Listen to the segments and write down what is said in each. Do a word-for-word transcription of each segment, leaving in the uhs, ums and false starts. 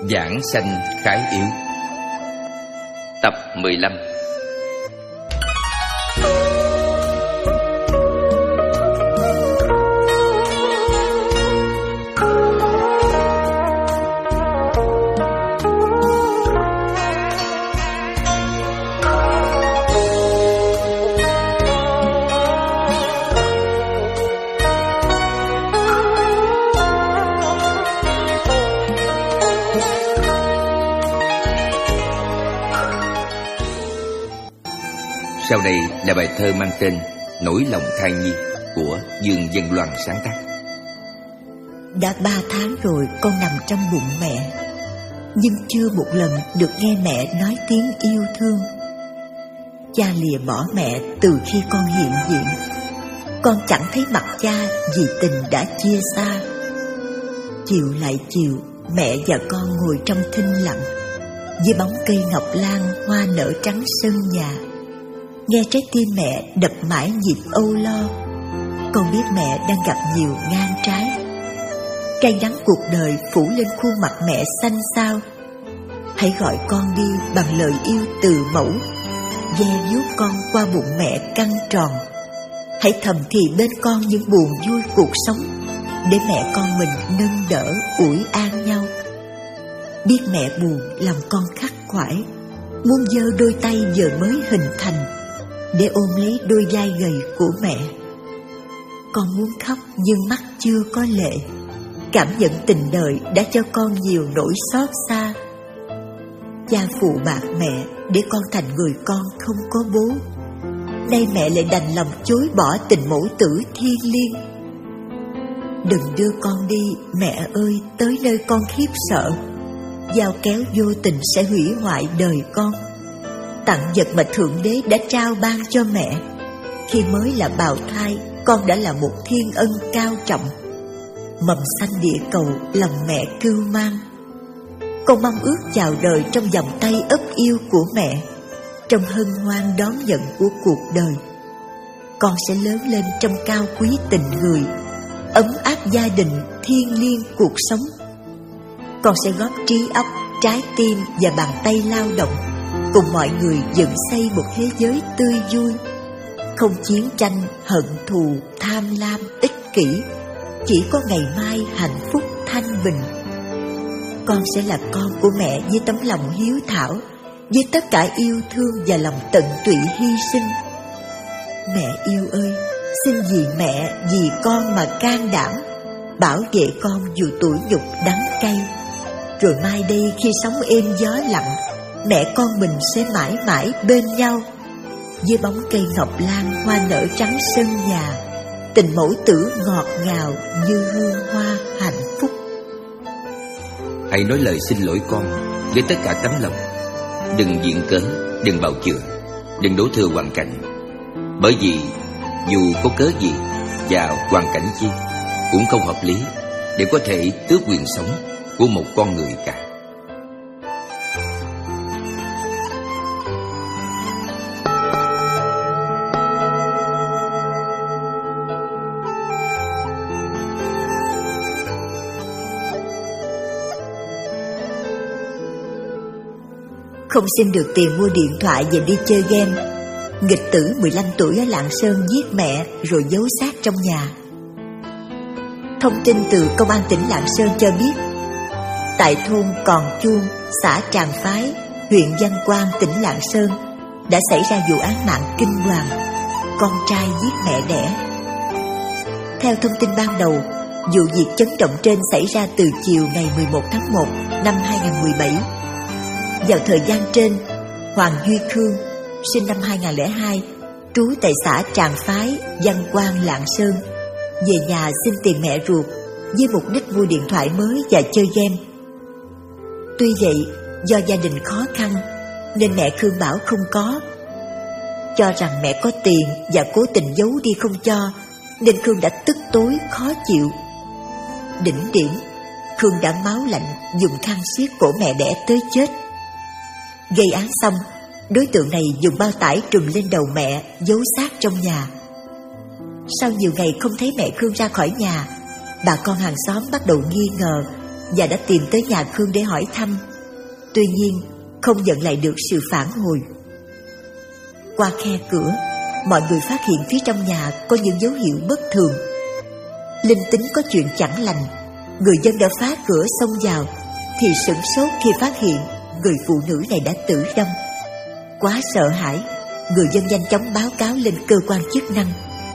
Giảng sanh khái yếu. Tập mười lăm. Sau đây là bài thơ mang tên Nỗi lòng thai nhi của Dương Dân Loan sáng tác. Đã ba tháng rồi con nằm trong bụng mẹ, nhưng chưa một lần được nghe mẹ nói tiếng yêu thương. Cha lìa bỏ mẹ từ khi con hiện diện, con chẳng thấy mặt cha vì tình đã chia xa. Chiều lại chiều, mẹ và con ngồi trong thinh lặng dưới bóng cây ngọc lan hoa nở trắng sân nhà. Nghe trái tim mẹ đập mãi nhịp âu lo, con biết mẹ đang gặp nhiều ngang trái. Cay đắng cuộc đời phủ lên khuôn mặt mẹ xanh xao. Hãy gọi con đi bằng lời yêu từ mẫu, ve vuốt con qua bụng mẹ căng tròn. Hãy thầm thì bên con những buồn vui cuộc sống, để mẹ con mình nâng đỡ ủi an nhau. Biết mẹ buồn lòng con khắc khoải, muốn giơ đôi tay giờ mới hình thành để ôm lấy đôi vai gầy của mẹ. Con muốn khóc nhưng mắt chưa có lệ, cảm nhận tình đời đã cho con nhiều nỗi xót xa. Cha phụ bạc mẹ để con thành người con không có bố, nay mẹ lại đành lòng chối bỏ tình mẫu tử thiêng liêng. Đừng đưa con đi mẹ ơi tới nơi con khiếp sợ, dao kéo vô tình sẽ hủy hoại đời con. Tặng vật mà Thượng Đế đã trao ban cho mẹ, khi mới là bào thai con đã là một thiên ân cao trọng. Mầm xanh địa cầu lòng mẹ cưu mang, con mong ước chào đời trong vòng tay ấp yêu của mẹ. Trong hân hoan đón nhận của cuộc đời, con sẽ lớn lên trong cao quý tình người, ấm áp gia đình thiêng liêng cuộc sống. Con sẽ góp trí óc, trái tim và bàn tay lao động, cùng mọi người dựng xây một thế giới tươi vui, không chiến tranh, hận thù, tham lam, ích kỷ, chỉ có ngày mai hạnh phúc thanh bình. Con sẽ là con của mẹ với tấm lòng hiếu thảo, với tất cả yêu thương và lòng tận tụy hy sinh. Mẹ yêu ơi, xin vì mẹ, vì con mà can đảm, bảo vệ con dù tủi nhục đắng cay. Rồi mai đây khi sóng êm gió lặng, mẹ con mình sẽ mãi mãi bên nhau dưới bóng cây ngọc lan hoa nở trắng sân nhà. Tình mẫu tử ngọt ngào như hương hoa hạnh phúc. Hãy nói lời xin lỗi con với tất cả tấm lòng. Đừng viện cớ, đừng bào chữa, đừng đổ thừa hoàn cảnh. Bởi vì dù có cớ gì và hoàn cảnh chi cũng không hợp lý để có thể tước quyền sống của một con người cả. Không xin được tiền mua điện thoại và đi chơi game, nghịch tử mười lăm tuổi ở Lạng Sơn giết mẹ rồi giấu xác trong nhà. Thông tin từ Công an tỉnh Lạng Sơn cho biết, tại thôn Còn Chuông, xã Tràng Phái, huyện Văn Quan, tỉnh Lạng Sơn đã xảy ra vụ án mạng kinh hoàng, con trai giết mẹ đẻ. Theo thông tin ban đầu, vụ việc chấn động trên xảy ra từ chiều ngày mười một tháng một năm hai nghìn không trăm mười bảy. Vào thời gian trên, Hoàng Duy Khương, sinh năm hai nghìn không trăm lẻ hai, trú tại xã Tràng Phái, Văn Quan, Lạng Sơn, về nhà xin tiền mẹ ruột với mục đích mua điện thoại mới và chơi game. Tuy vậy, do gia đình khó khăn nên mẹ Khương bảo không có. Cho rằng mẹ có tiền và cố tình giấu đi không cho, nên Khương đã tức tối khó chịu. Đỉnh điểm, Khương đã máu lạnh dùng khăn siết cổ mẹ đẻ tới chết. Gây án xong, đối tượng này dùng bao tải trùm lên đầu mẹ, giấu xác trong nhà. Sau nhiều ngày không thấy mẹ Khương ra khỏi nhà, bà con hàng xóm bắt đầu nghi ngờ và đã tìm tới nhà Khương để hỏi thăm. Tuy nhiên không nhận lại được sự phản hồi. Qua khe cửa, mọi người phát hiện phía trong nhà có những dấu hiệu bất thường. Linh tính có chuyện chẳng lành. Người dân đã phá cửa xông vào thì sửng sốt khi phát hiện người phụ nữ này đã tử vong. Quá sợ hãi, người dân nhanh chóng báo cáo lên cơ quan chức năng.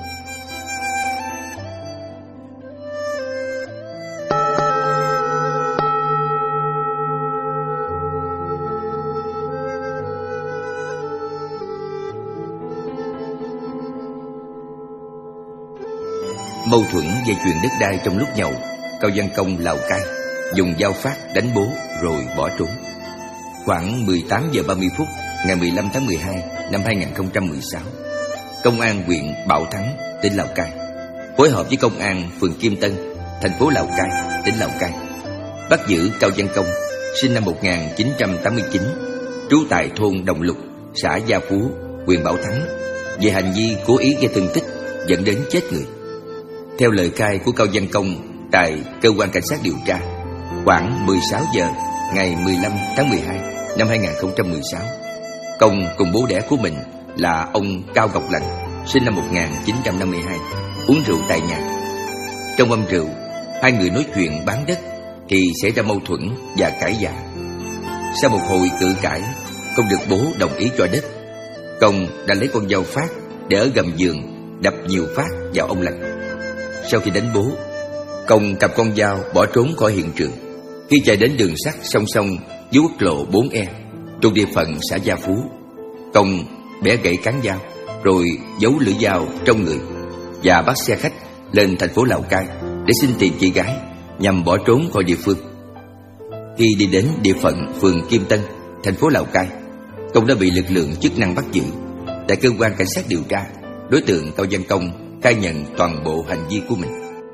Mâu thuẫn về chuyện đất đai trong lúc nhậu, Cao Văn Công Lào Cai dùng dao phát đánh bố rồi bỏ trốn. Khoảng mười tám giờ ba mươi phút ngày mười lăm tháng mười hai năm hai nghìn không trăm mười sáu, Công an huyện Bảo Thắng, tỉnh Lào Cai phối hợp với Công an phường Kim Tân, thành phố Lào Cai, tỉnh Lào Cai bắt giữ Cao Văn Công, sinh năm một nghìn chín trăm tám mươi chín, trú tại thôn Đồng Lục, xã Gia Phú, huyện Bảo Thắng, về hành vi cố ý gây thương tích dẫn đến chết người. Theo lời khai của Cao Văn Công tại cơ quan cảnh sát điều tra, khoảng mười sáu giờ ngày mười lăm tháng mười hai năm hai nghìn không trăm mười sáu, Công cùng bố đẻ của mình là ông Cao Ngọc Lành, sinh năm một nghìn chín trăm năm mươi hai, uống rượu tại nhà. Trong mâm rượu, hai người nói chuyện bán đất thì xảy ra mâu thuẫn và cãi vã. Sau một hồi cự cãi, không được bố đồng ý cho đất, Công đã lấy con dao phát để ở gầm giường đập nhiều phát vào ông Lành. Sau khi đánh bố, Công cầm con dao bỏ trốn khỏi hiện trường. Khi chạy đến đường sắt song song với quốc lộ bốn E thuộc địa phận xã Gia Phú, Công bẻ gãy cán dao rồi giấu lưỡi dao trong người và bắt xe khách lên thành phố Lào Cai để xin tìm chị gái nhằm bỏ trốn khỏi địa phương. Khi đi đến địa phận phường Kim Tân, thành phố Lào Cai, Công đã bị lực lượng chức năng bắt giữ. Tại cơ quan cảnh sát điều tra, đối tượng Cao Văn Công khai nhận toàn bộ hành vi của mình.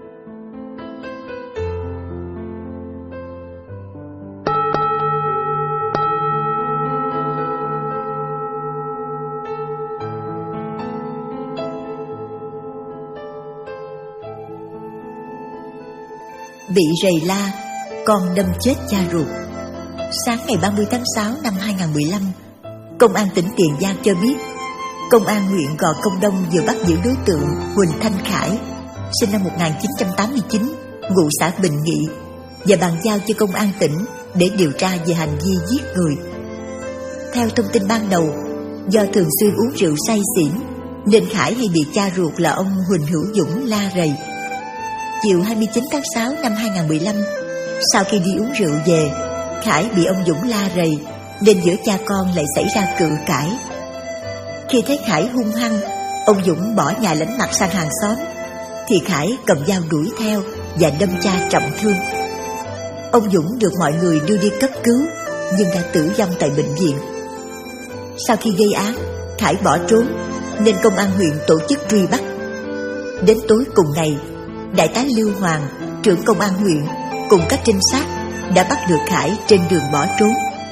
Bị rầy la, con đâm chết cha ruột. Sáng ngày ba mươi tháng sáu năm hai nghìn không trăm mười lăm, Công an tỉnh Tiền Giang cho biết Công an huyện Gò Công Đông vừa bắt giữ đối tượng Huỳnh Thanh Khải, sinh năm một nghìn chín trăm tám mươi chín, ngụ xã Bình Nghị, và bàn giao cho Công an tỉnh để điều tra về hành vi giết người. Theo thông tin ban đầu, do thường xuyên uống rượu say xỉn nên Khải hay bị cha ruột là ông Huỳnh Hữu Dũng la rầy. Chiều hai mươi chín tháng sáu năm hai nghìn không trăm mười lăm, sau khi đi uống rượu về, Khải bị ông Dũng la rầy nên giữa cha con lại xảy ra cự cãi. Khi thấy Khải hung hăng, ông Dũng bỏ nhà lánh mặt sang hàng xóm, thì Khải cầm dao đuổi theo và đâm cha trọng thương. Ông Dũng được mọi người đưa đi cấp cứu nhưng đã tử vong tại bệnh viện. Sau khi gây án, Khải bỏ trốn nên công an huyện tổ chức truy bắt. Đến tối cùng ngày, Đại tá Lưu Hoàng, trưởng công an huyện, cùng các trinh sát đã bắt được Khải trên đường bỏ trốn.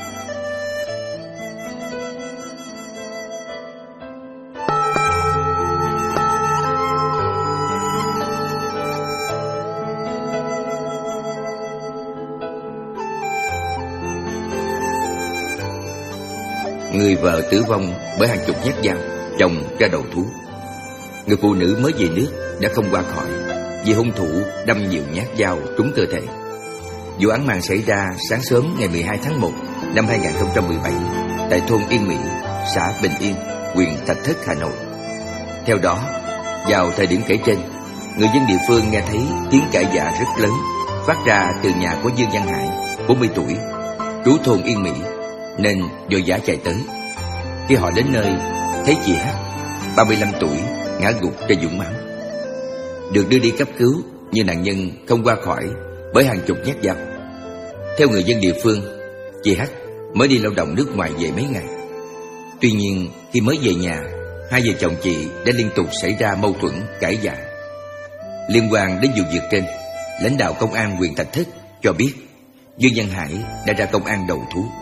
Người vợ tử vong bởi hàng chục nhát dao, chồng ra đầu thú. Người phụ nữ mới về nước đã không qua khỏi vì hung thủ đâm nhiều nhát dao trúng cơ thể. Vụ án mạng xảy ra sáng sớm ngày mười hai tháng một năm hai nghìn không trăm mười bảy tại thôn Yên Mỹ, xã Bình Yên, huyện Thạch Thất, Hà Nội. Theo đó, vào thời điểm kể trên, người dân địa phương nghe thấy tiếng cãi vã rất lớn phát ra từ nhà của Dương Văn Hải, bốn mươi tuổi, trú thôn Yên Mỹ, nên vội vã chạy tới. Khi họ đến nơi, thấy chị H, ba mươi lăm tuổi, ngã gục trên vũng máu. Được đưa đi cấp cứu, nhưng nạn nhân không qua khỏi bởi hàng chục nhát dao. Theo người dân địa phương, chị H mới đi lao động nước ngoài về mấy ngày. Tuy nhiên, khi mới về nhà, hai vợ chồng chị đã liên tục xảy ra mâu thuẫn, cãi vã. Liên quan đến vụ việc trên, lãnh đạo công an huyện Thạch Thất cho biết Dương Văn Hải đã ra công an đầu thú.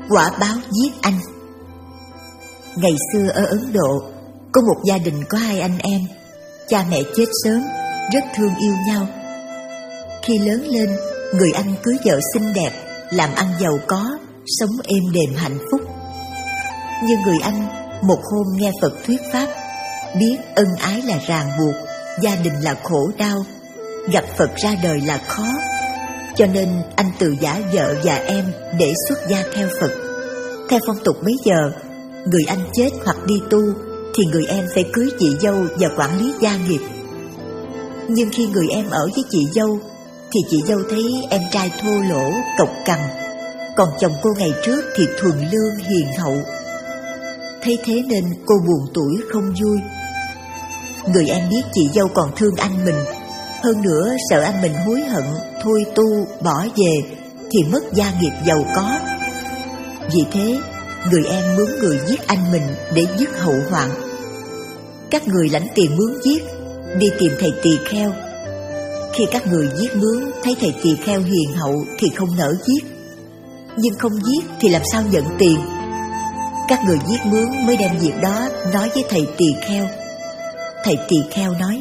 quả báo giết anh. Ngày xưa ở Ấn Độ, có một gia đình có hai anh em, cha mẹ chết sớm, rất thương yêu nhau. Khi lớn lên, người anh cưới vợ xinh đẹp, làm ăn giàu có, sống êm đềm hạnh phúc. Nhưng người anh một hôm nghe Phật thuyết pháp, biết ân ái là ràng buộc, gia đình là khổ đau, gặp Phật ra đời là khó, cho nên anh từ giã vợ và em để xuất gia theo Phật. Theo phong tục bấy giờ, người anh chết hoặc đi tu thì người em phải cưới chị dâu và quản lý gia nghiệp. Nhưng khi người em ở với chị dâu thì chị dâu thấy em trai thô lỗ, cộc cằn, còn chồng cô ngày trước thì thuần lương hiền hậu. Thấy thế nên cô buồn tủi không vui. Người em biết chị dâu còn thương anh mình, hơn nữa sợ anh mình hối hận, thôi tu, bỏ về thì mất gia nghiệp giàu có. Vì thế, người em mướn người giết anh mình để dứt hậu hoạn. Các người lãnh tiền mướn giết, đi tìm thầy tỳ kheo. Khi các người giết mướn thấy thầy tỳ kheo hiền hậu thì không nỡ giết, nhưng không giết thì làm sao nhận tiền. Các người giết mướn mới đem việc đó nói với thầy tỳ kheo. Thầy tỳ kheo nói: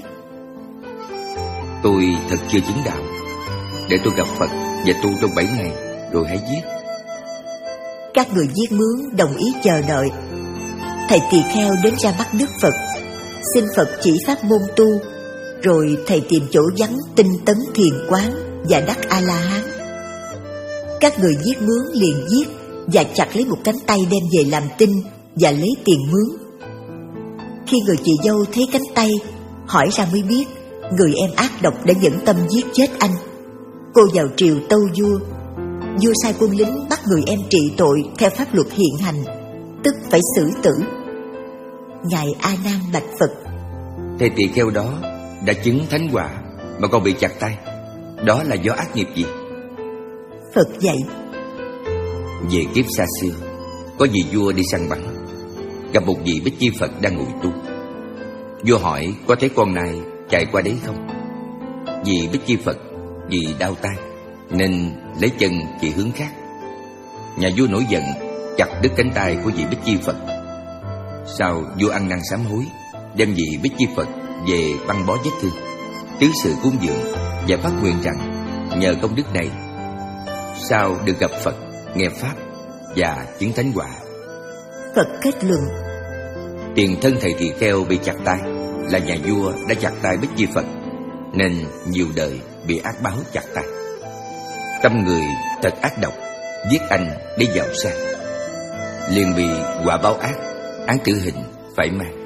tôi thật chưa chứng đạo, để tôi gặp Phật và tu trong bảy ngày rồi hãy giết. Các người giết mướn đồng ý chờ đợi. Thầy tỳ kheo đến ra mắt Đức Phật, xin Phật chỉ pháp môn tu, rồi thầy tìm chỗ vắng tinh tấn thiền quán và đắc A-la-hán. Các người giết mướn liền giết và chặt lấy một cánh tay đem về làm tinh và lấy tiền mướn. Khi người chị dâu thấy cánh tay, hỏi ra mới biết người em ác độc đã dẫn tâm giết chết anh. Cô vào triều tâu vua. Vua sai quân lính bắt người em trị tội theo pháp luật hiện hành, tức phải xử tử. Ngài A Nan bạch Phật: thầy tỳ kheo đó đã chứng thánh quả mà còn bị chặt tay, đó là do ác nghiệp gì? Phật dạy: về kiếp xa xưa, có vị vua đi săn bắn, gặp một vị Bích Chi Phật đang ngồi tu. Vua hỏi có thấy con nai chạy qua đấy không? Vị Bích Chi Phật vì đau tay nên lấy chân chỉ hướng khác. Nhà vua nổi giận, chặt đứt cánh tay của vị Bích Chi Phật. Sau vua ăn năn sám hối, đem vị Bích Chi Phật về băng bó vết thương, tứ sự cúng dường và phát nguyện rằng nhờ công đức này sau được gặp Phật, nghe pháp và chứng thánh quả. Phật kết luận: tiền thân thầy tỳ kheo bị chặt tay là nhà vua đã chặt tay Bích Chi Phật, nên nhiều đời bị ác báo chặt tay. Tâm người thật ác độc, giết anh để giàu sang, liền bị quả báo ác, án tử hình phải mang.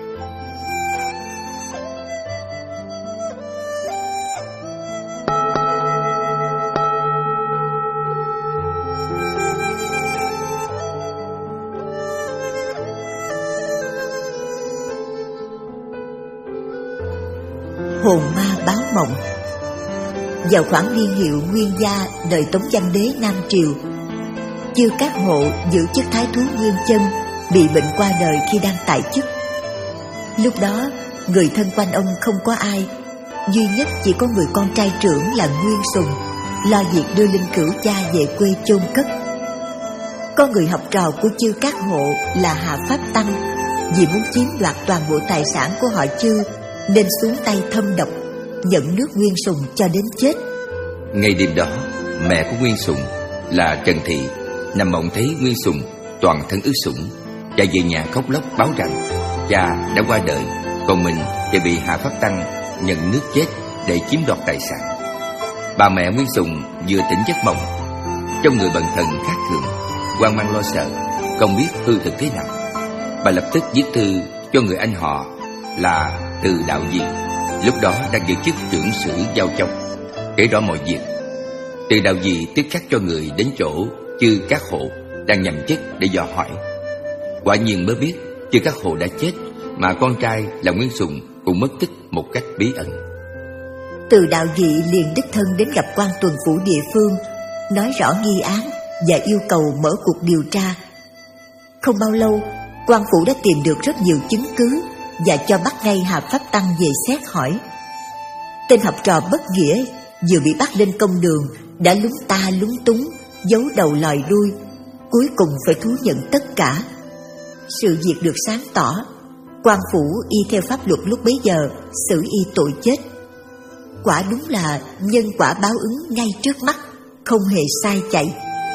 Hồn ma báo mộng. Vào khoảng niên hiệu Nguyên Gia đời Tống Văn Đế Nam Triều, Chư Cát Hộ giữ chức thái thú Nguyên Chân bị bệnh qua đời khi đang tại chức. Lúc đó người thân quanh ông không có ai, duy nhất chỉ có người con trai trưởng là Nguyên Sùng lo việc đưa linh cữu cha về quê chôn cất. Có người học trò của Chư Cát Hộ là Hà Pháp Tăng, vì muốn chiếm đoạt toàn bộ tài sản của họ Chư nên xuống tay thâm độc, dẫn nước Nguyên Sùng cho đến chết. Ngày đêm đó, mẹ của Nguyên Sùng là Trần Thị nằm mộng thấy Nguyên Sùng toàn thân ướt sũng, chạy về nhà khóc lóc báo rằng cha đã qua đời, còn mình thì bị Hà Pháp Tăng nhận nước chết để chiếm đoạt tài sản. Bà mẹ Nguyên Sùng vừa tỉnh giấc mộng, trong người bần thần khác thường, hoang mang lo sợ, không biết hư thực thế nào. Bà lập tức viết thư cho người anh họ là Từ Đạo Di, lúc đó đang giữ chức trưởng sử Giao Châu, kể rõ mọi việc. Từ Đạo Di tức khắc cho người đến chỗ Chư Cát Hộ đang nhậm chức để dò hỏi. Quả nhiên mới biết Chư Cát Hộ đã chết, mà con trai là Nguyên Sùng cũng mất tích một cách bí ẩn. Từ Đạo Dị liền đích thân đến gặp quan tuần phủ địa phương, nói rõ nghi án và yêu cầu mở cuộc điều tra. Không bao lâu, quan phủ đã tìm được rất nhiều chứng cứ và cho bắt ngay Hà Pháp Tăng về xét hỏi. Tên học trò bất nghĩa vừa bị bắt lên công đường đã lúng ta lúng túng, giấu đầu lòi đuôi, cuối cùng phải thú nhận tất cả. Sự việc được sáng tỏ, quan phủ y theo pháp luật lúc bấy giờ xử y tội chết. Quả đúng là nhân quả báo ứng ngay trước mắt, không hề sai chạy.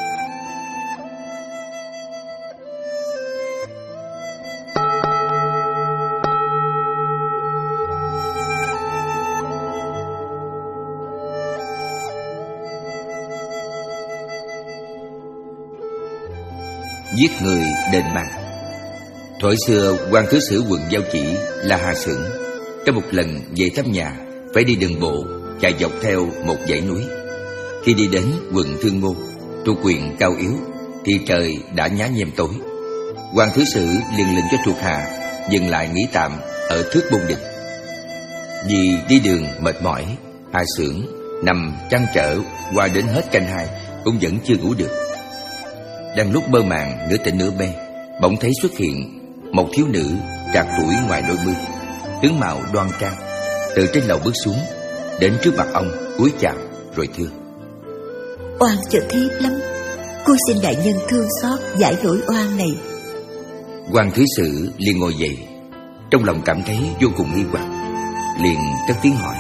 Giết người đền mạng. Thuở xưa, quan thứ sử quận Giao Chỉ là Hà Xưởng trong một lần về thăm nhà phải đi đường bộ chạy dọc theo một dãy núi. Khi đi đến quận Thương Ngô, thuộc huyện Cao Yếu, thì trời đã nhá nhem tối. Quan thứ sử liền lệnh cho thuộc hạ dừng lại nghỉ tạm ở Thước Bôn Đình. Vì đi đường mệt mỏi, Hà Xưởng nằm trăn trở qua đến hết canh hai cũng vẫn chưa ngủ được. Đang lúc mơ màng nửa tỉnh nửa mê, bỗng thấy xuất hiện một thiếu nữ trạc tuổi ngoài đôi mươi, tướng mạo đoan trang, từ trên lầu bước xuống, đến trước mặt ông cúi chào rồi thưa: Oan cho thiếp lắm, cô xin đại nhân thương xót giải nỗi oan này. Quan thứ sử liền ngồi dậy, trong lòng cảm thấy vô cùng nghi hoặc, liền cất tiếng hỏi: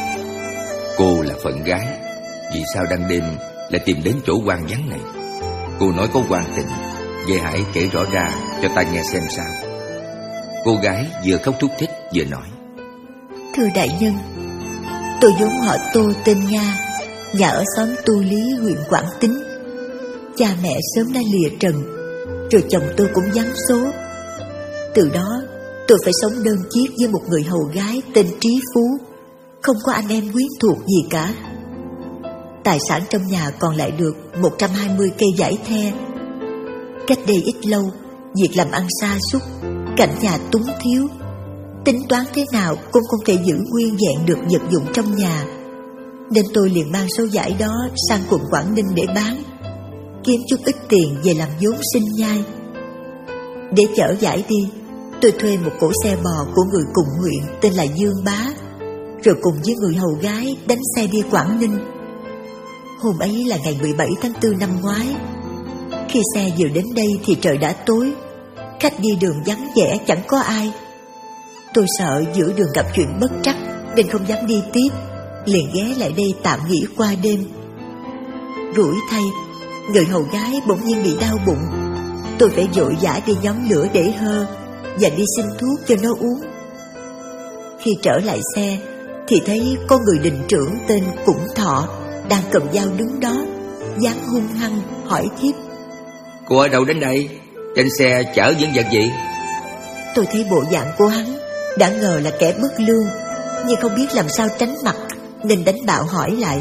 Cô là phận gái, vì sao đang đêm lại tìm đến chỗ hoang vắng này? Cô nói có quan tình, vậy hãy kể rõ ra cho ta nghe xem sao. Cô gái vừa khóc thút thít vừa nói: Thưa đại nhân, tôi vốn họ Tô tên Nga, nhà ở xóm Tu Lý, huyện Quảng Tín. Cha mẹ sớm đã lìa trần, rồi chồng tôi cũng vắng số. Từ đó tôi phải sống đơn chiếc với một người hầu gái tên Trí Phú, không có anh em quyến thuộc gì cả. Tài sản trong nhà còn lại được một trăm hai mươi cây vải the. Cách đây ít lâu, việc làm ăn sa sút, cảnh nhà túng thiếu, tính toán thế nào cũng không thể giữ nguyên vẹn được vật dụng trong nhà, nên tôi liền mang số vải đó sang quận Quảng Ninh để bán, kiếm chút ít tiền về làm vốn sinh nhai. Để chở vải đi, tôi thuê một cỗ xe bò của người cùng huyện tên là Dương Bá, rồi cùng với người hầu gái đánh xe đi Quảng Ninh. Hôm ấy là ngày mười bảy tháng tư năm ngoái. Khi xe vừa đến đây thì trời đã tối, khách đi đường vắng vẻ chẳng có ai. Tôi sợ giữa đường gặp chuyện bất trắc nên không dám đi tiếp, liền ghé lại đây tạm nghỉ qua đêm. Rủi thay, người hầu gái bỗng nhiên bị đau bụng. Tôi phải vội vã đi nhóm lửa để hơ và đi xin thuốc cho nó uống. Khi trở lại xe thì thấy có người đình trưởng tên Cũng Thọ đang cầm dao đứng đó, dáng hung hăng hỏi thiếp: Cô ở đâu đến đây? Trên xe chở những vật gì? Tôi thấy bộ dạng của hắn đã ngờ là kẻ bất lương, nhưng không biết làm sao tránh mặt nên đánh bạo hỏi lại: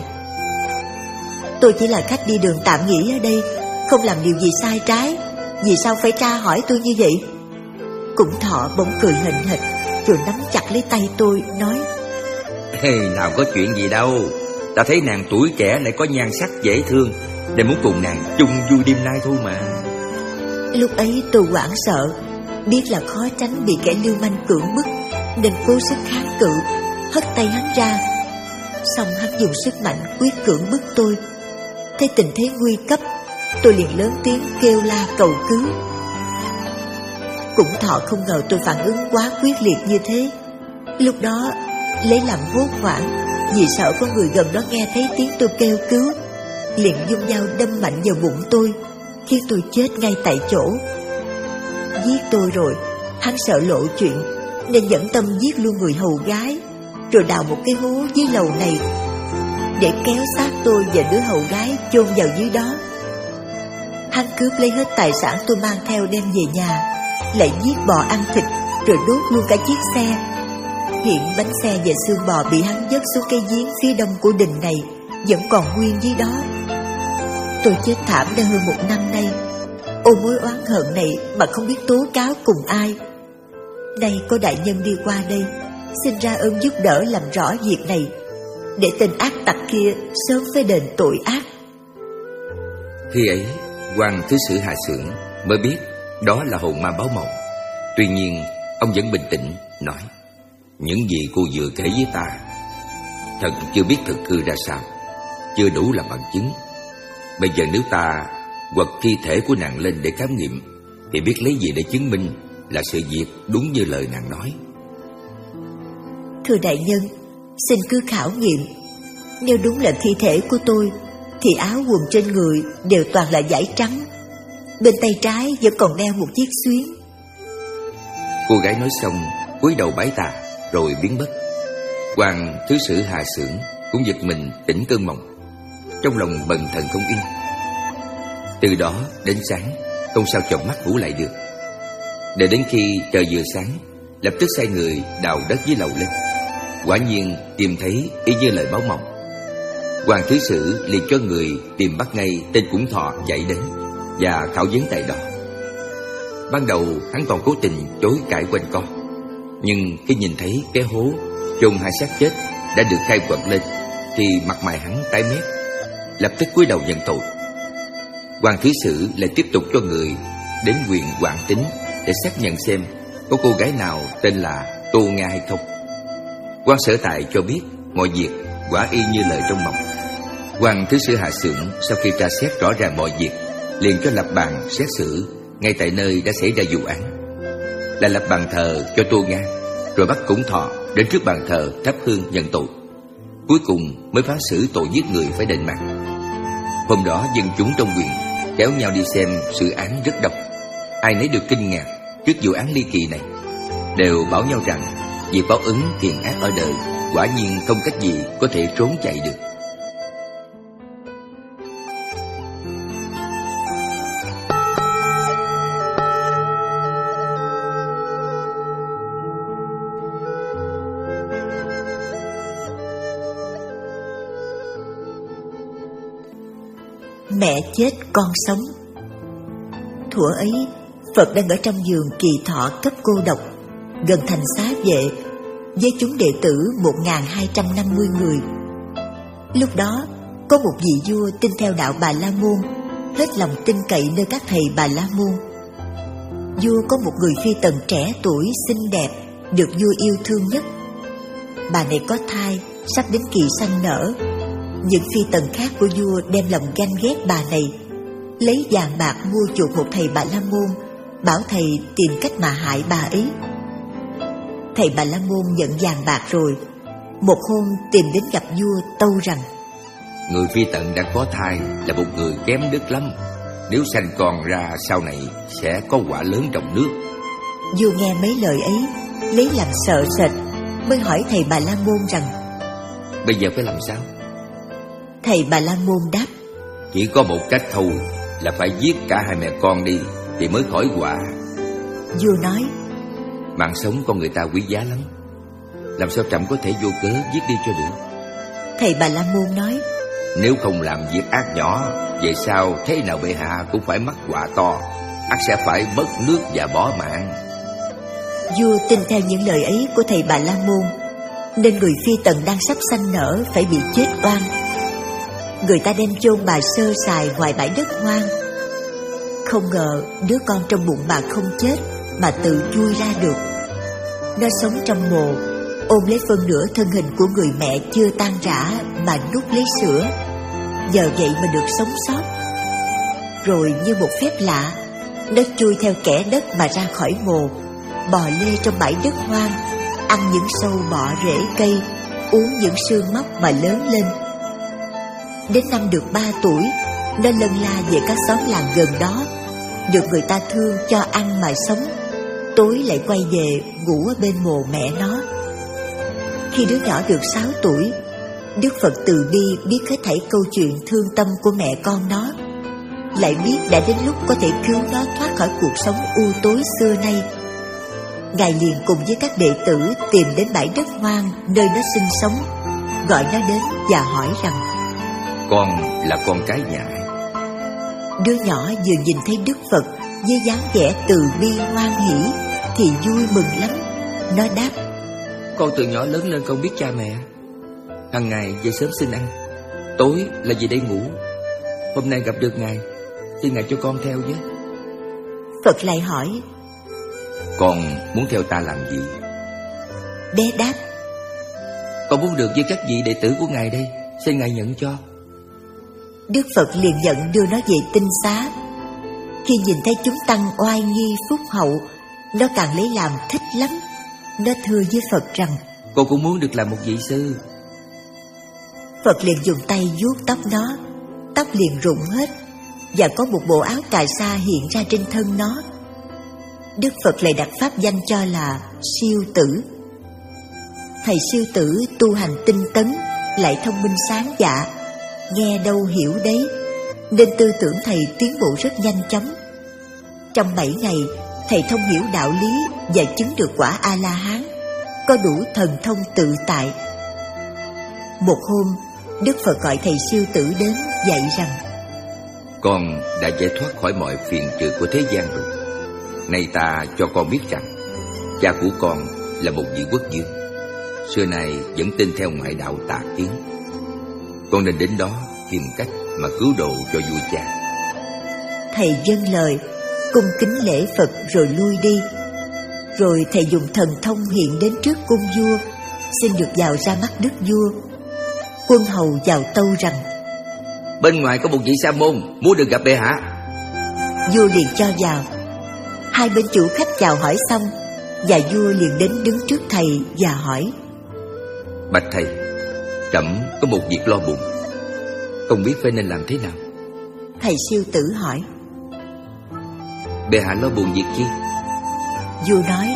Tôi chỉ là khách đi đường tạm nghỉ ở đây, không làm điều gì sai trái, vì sao phải tra hỏi tôi như vậy? Cũng Thọ bỗng cười hịnh hịch rồi nắm chặt lấy tay tôi nói: Hey, nào có chuyện gì đâu, ta thấy nàng tuổi trẻ lại có nhan sắc dễ thương, nên muốn cùng nàng chung vui đêm nay thôi mà. Lúc ấy tôi hoảng sợ, biết là khó tránh bị kẻ lưu manh cưỡng bức, nên cố sức kháng cự, hất tay hắn ra. Xong hắn dùng sức mạnh quyết cưỡng bức tôi. Thấy tình thế nguy cấp, tôi liền lớn tiếng kêu la cầu cứu. Cũng Thọ không ngờ tôi phản ứng quá quyết liệt như thế. Lúc đó lấy làm hốt hoảng, vì sợ có người gần đó nghe thấy tiếng tôi kêu cứu, liền dùng dao đâm mạnh vào bụng tôi, khiến tôi chết ngay tại chỗ. Giết tôi rồi, hắn sợ lộ chuyện nên nhẫn tâm giết luôn người hầu gái, rồi đào một cái hố dưới lầu này để kéo xác tôi và đứa hầu gái chôn vào dưới đó. Hắn cướp lấy hết tài sản tôi mang theo đem về nhà, lại giết bò ăn thịt, rồi đốt luôn cả chiếc xe. Hiện bánh xe và xương bò bị hắn vứt xuống cây giếng phía đông của đình này vẫn còn nguyên dưới đó. Tôi chết thảm đã hơn một năm nay, ôm mối oán hận này mà không biết tố cáo cùng ai. Nay có đại nhân đi qua đây, xin ra ơn giúp đỡ làm rõ việc này, để tên ác tặc kia sớm phải đền tội ác. Khi ấy, quan thứ sử Hà Xưởng mới biết đó là hồn ma báo mộng. Tuy nhiên, ông vẫn bình tĩnh nói: Những gì cô vừa kể với ta, thật chưa biết thực hư ra sao, chưa đủ làm bằng chứng. Bây giờ nếu ta quật thi thể của nàng lên để khám nghiệm, thì biết lấy gì để chứng minh là sự việc đúng như lời nàng nói. Thưa đại nhân, xin cứ khảo nghiệm. Nếu đúng là thi thể của tôi, thì áo quần trên người đều toàn là vải trắng. Bên tay trái vẫn còn đeo một chiếc xuyến. Cô gái nói xong, cúi đầu bái tạ rồi biến mất. Quan thứ sử Hà Xưởng cũng giật mình tỉnh cơn mộng, trong lòng bần thần không yên. Từ đó đến sáng, không sao chợp mắt ngủ lại được. Để đến khi trời vừa sáng, lập tức sai người đào đất dưới lầu lên. Quả nhiên tìm thấy y như lời báo mộng. Quan thứ sử liền cho người tìm bắt ngay tên Cũng Thọ chạy đến và khảo vấn tại đó. Ban đầu hắn còn cố tình chối cãi quanh co, nhưng khi nhìn thấy cái hố chôn hai xác chết đã được khai quật lên, thì mặt mày hắn tái mét, lập tức cúi đầu nhận tội. Quan thứ sử lại tiếp tục cho người đến huyện Quảng Tín để xác nhận xem có cô gái nào tên là Tô Nga hay không. Quan sở tại cho biết mọi việc quả y như lời trong mộng. Quan thứ sử Hà Xưởng sau khi tra xét rõ ràng mọi việc, liền cho lập bàn xét xử ngay tại nơi đã xảy ra vụ án, là lập bàn thờ cho Tô Nga, rồi bắt Cũng Thọ đến trước bàn thờ thắp hương nhận tội. Cuối cùng mới phán xử tội giết người phải đền mạng. Hôm đó dân chúng trong huyện kéo nhau đi xem sự án rất đông. Ai nấy được kinh ngạc trước vụ án ly kỳ này, đều bảo nhau rằng việc báo ứng thiện ác ở đời quả nhiên không cách gì có thể trốn chạy được. Mẹ chết con sống. Thuở ấy, Phật đang ở trong giường kỳ thọ cấp cô độc gần thành Xá Vệ với chúng đệ tử một nghìn hai trăm năm mươi người. Lúc đó, có một vị vua tin theo đạo Bà La Môn, hết lòng tin cậy nơi các thầy Bà La Môn. Vua có một người phi tần trẻ tuổi xinh đẹp, được vua yêu thương nhất. Bà này có thai, sắp đến kỳ sanh nở. Những phi tần khác của vua đem lòng ganh ghét bà này, lấy vàng bạc mua chuộc một thầy Bà La Môn, bảo thầy tìm cách mà hại bà ấy. Thầy Bà La Môn nhận vàng bạc rồi, một hôm tìm đến gặp vua tâu rằng: người phi tần đang có thai là một người kém đức lắm, nếu sanh con ra sau này sẽ có quả lớn trong nước. Vua nghe mấy lời ấy, lấy làm sợ sệt, mới hỏi thầy Bà La Môn rằng: bây giờ phải làm sao? Thầy Bà La Môn đáp: chỉ có một cách thôi, là phải giết cả hai mẹ con đi thì mới khỏi họa. Vua nói: mạng sống con người ta quý giá lắm, làm sao trẫm có thể vô cớ giết đi cho được? Thầy Bà La Môn nói: nếu không làm việc ác nhỏ, về sau thế nào bệ hạ cũng phải mắc họa to, ắt sẽ phải mất nước và bỏ mạng. Vua tin theo những lời ấy của thầy Bà La Môn, nên người phi tần đang sắp sanh nở phải bị chết oan. Người ta đem chôn bà sơ sài ngoài bãi đất hoang. Không ngờ đứa con trong bụng bà không chết mà tự chui ra được. Nó sống trong mồ, ôm lấy phân nửa thân hình của người mẹ chưa tan rã mà nuốt lấy sữa, nhờ vậy mà được sống sót. Rồi như một phép lạ, nó chui theo kẽ đất mà ra khỏi mồ, bò lê trong bãi đất hoang, ăn những sâu bọ rễ cây, uống những xương móc mà lớn lên. Đến năm được ba tuổi, nó lân la về các xóm làng gần đó, được người ta thương cho ăn mà sống. Tối lại quay về ngủ ở bên mồ mẹ nó. Khi đứa nhỏ được sáu tuổi, Đức Phật từ bi biết hết thảy câu chuyện thương tâm của mẹ con nó, lại biết đã đến lúc có thể cứu nó thoát khỏi cuộc sống u tối xưa nay. Ngài liền cùng với các đệ tử tìm đến bãi đất hoang nơi nó sinh sống, gọi nó đến và hỏi rằng: con là con cái nhà ai? Đứa nhỏ vừa nhìn thấy Đức Phật với dáng vẻ từ bi hoan hỷ thì vui mừng lắm. Nó đáp: con từ nhỏ lớn lên không biết cha mẹ, hàng ngày về sớm xin ăn, tối là về đây ngủ. Hôm nay gặp được Ngài, xin Ngài cho con theo với. Phật lại hỏi: con muốn theo ta làm gì? Bé đáp: con muốn được với các vị đệ tử của Ngài đây, xin Ngài nhận cho. Đức Phật liền nhận đưa nó về tinh xá, Khi nhìn thấy chúng tăng oai nghi phúc hậu, nó càng lấy làm thích lắm. Nó thưa với Phật rằng: Con cũng muốn được làm một vị sư. Phật liền dùng tay vuốt tóc nó, tóc liền rụng hết, và có một bộ áo cài sa hiện ra trên thân nó. Đức Phật lại đặt pháp danh cho là Siêu Tử. Thầy Siêu Tử tu hành tinh tấn, lại thông minh sáng dạ, nghe đâu hiểu đấy, nên tư tưởng thầy tiến bộ rất nhanh chóng. Trong bảy ngày, thầy thông hiểu đạo lý và chứng được quả A-la-hán, có đủ thần thông tự tại. Một hôm, Đức Phật gọi thầy Siêu Tử đến dạy rằng: Con đã giải thoát khỏi mọi phiền trừ của thế gian rồi. Nay ta cho con biết rằng cha của con là một vị quốc vương, xưa nay vẫn tin theo ngoại đạo tà kiến. Con nên đến đó tìm cách mà cứu độ cho vua cha. Thầy vâng lời, cung kính lễ Phật rồi lui đi. Rồi thầy dùng thần thông hiện đến trước cung vua, xin được vào ra mắt đức vua. Quân hầu vào tâu rằng: Bên ngoài có một vị sa môn muốn được gặp bệ hạ. Vua liền cho vào. Hai bên chủ khách chào hỏi xong, và vua liền đến đứng trước thầy và hỏi: Bạch thầy, trẫm có một việc lo bụng, không biết phải nên làm thế nào. Thầy Siêu Tử hỏi: Bệ hạ lo buồn việc chi? Vua nói: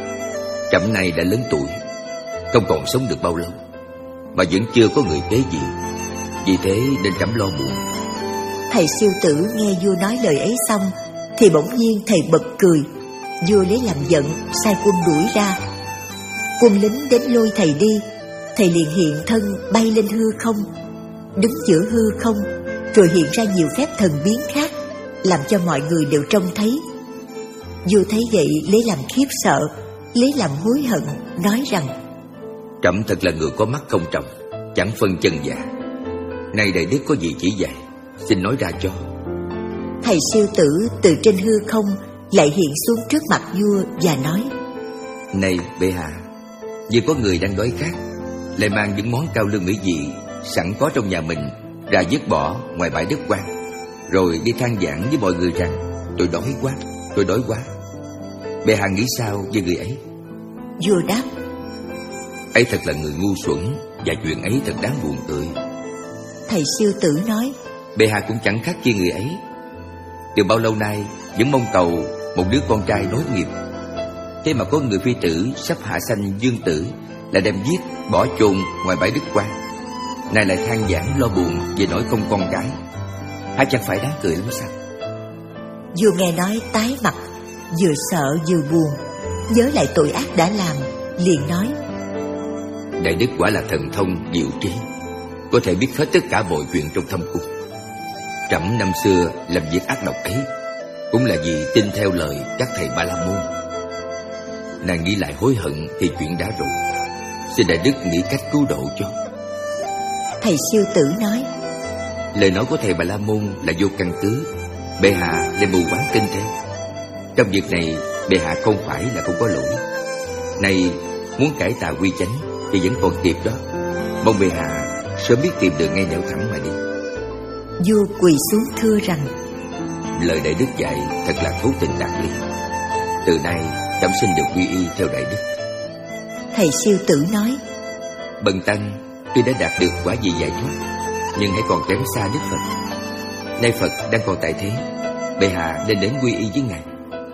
Trẫm này đã lớn tuổi, không còn sống được bao lâu, mà vẫn chưa có người kế vị, vì thế nên trẫm lo buồn. Thầy Siêu Tử nghe vua nói lời ấy xong, thì bỗng nhiên thầy bật cười. Vua lấy làm giận, sai quân đuổi ra. Quân lính đến lôi thầy đi. Thầy liền hiện thân bay lên hư không, đứng giữa hư không, rồi hiện ra nhiều phép thần biến khác, làm cho mọi người đều trông thấy. Vua thấy vậy lấy làm khiếp sợ, lấy làm hối hận, nói rằng: Trẫm thật là người có mắt không tròng, chẳng phân chân dạ. Nay đại đức có gì chỉ dạy, xin nói ra cho. Thầy Siêu Tử từ trên hư không lại hiện xuống trước mặt vua và nói: Này bệ hạ, vì có người đang đói khát, lại mang những món cao lương mỹ vị sẵn có trong nhà mình ra vứt bỏ ngoài bãi đất quan, rồi đi than vãn với mọi người rằng: Tôi đói quá, tôi đói quá. Bệ hạ nghĩ sao về người ấy? Vua đáp: Ấy thật là người ngu xuẩn, và chuyện ấy thật đáng buồn cười. Thầy Siêu Tử nói: Bệ hạ cũng chẳng khác chi người ấy. Từ bao lâu nay vẫn mong cầu một đứa con trai nối nghiệp, thế mà có người phi tử sắp hạ sanh dương tử lại đem giết bỏ chôn ngoài bãi đất quan, nay lại than vãn lo buồn về nỗi không con cái. Há chẳng phải đáng cười lắm sao? Vua nghe nói tái mặt, vừa sợ vừa buồn, nhớ lại tội ác đã làm, liền nói: Đại đức quả là thần thông diệu trí, có thể biết hết tất cả mọi chuyện trong thâm cung. Trẫm năm xưa làm việc ác độc ấy cũng là vì tin theo lời các thầy Ba La Môn. Nàng nghĩ lại hối hận thì chuyện đã rồi, xin đại đức nghĩ cách cứu độ cho. Thầy Siêu Tử nói: Lời nói của thầy Bà La Môn là vô căn cứ, bệ hạ lại mù quáng tin theo. Trong việc này bệ hạ không phải là không có lỗi. Này, muốn cải tà quy chánh thì vẫn còn kịp đó. Mong bệ hạ sớm biết tìm đường ngay nẻo thẳng mà đi. Vua quỳ xuống thưa rằng: Lời đại đức dạy thật là thấu tình đạt lý. Từ nay trẫm xin được quy y theo đại đức. Thầy Siêu Tử nói: Bần tăng tuy đã đạt được quả vị giải thoát, nhưng hãy còn kém xa Đức Phật. Nay Phật đang còn tại thế, bệ hạ nên đến quy y với ngài.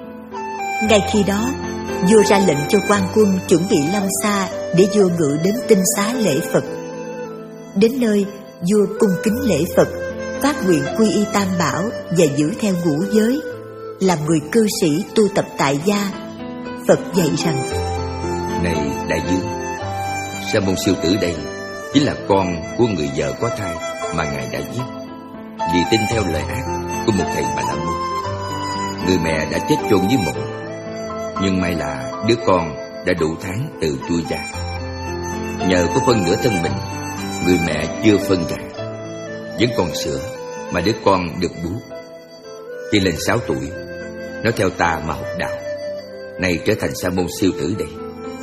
Ngay khi đó, vua ra lệnh cho quan quân chuẩn bị long xa để vua ngự đến tinh xá lễ Phật. Đến nơi, vua cung kính lễ Phật, phát nguyện quy y Tam Bảo và giữ theo ngũ giới, làm người cư sĩ tu tập tại gia. Phật dạy rằng: Này đại vương, Sa môn Siêu Tử đây chính là con của người vợ có thai mà ngài đã giết, vì tin theo lời ác của một thầy Bà La Môn. Người mẹ đã chết chôn với mộ, nhưng may là đứa con đã đủ tháng từ chui ra. Nhờ có phân nửa thân mình, người mẹ chưa phân ra, vẫn còn sữa mà đứa con được bú. Khi lên sáu tuổi, nó theo ta mà học đạo, nay trở thành Sa môn Siêu Tử đây.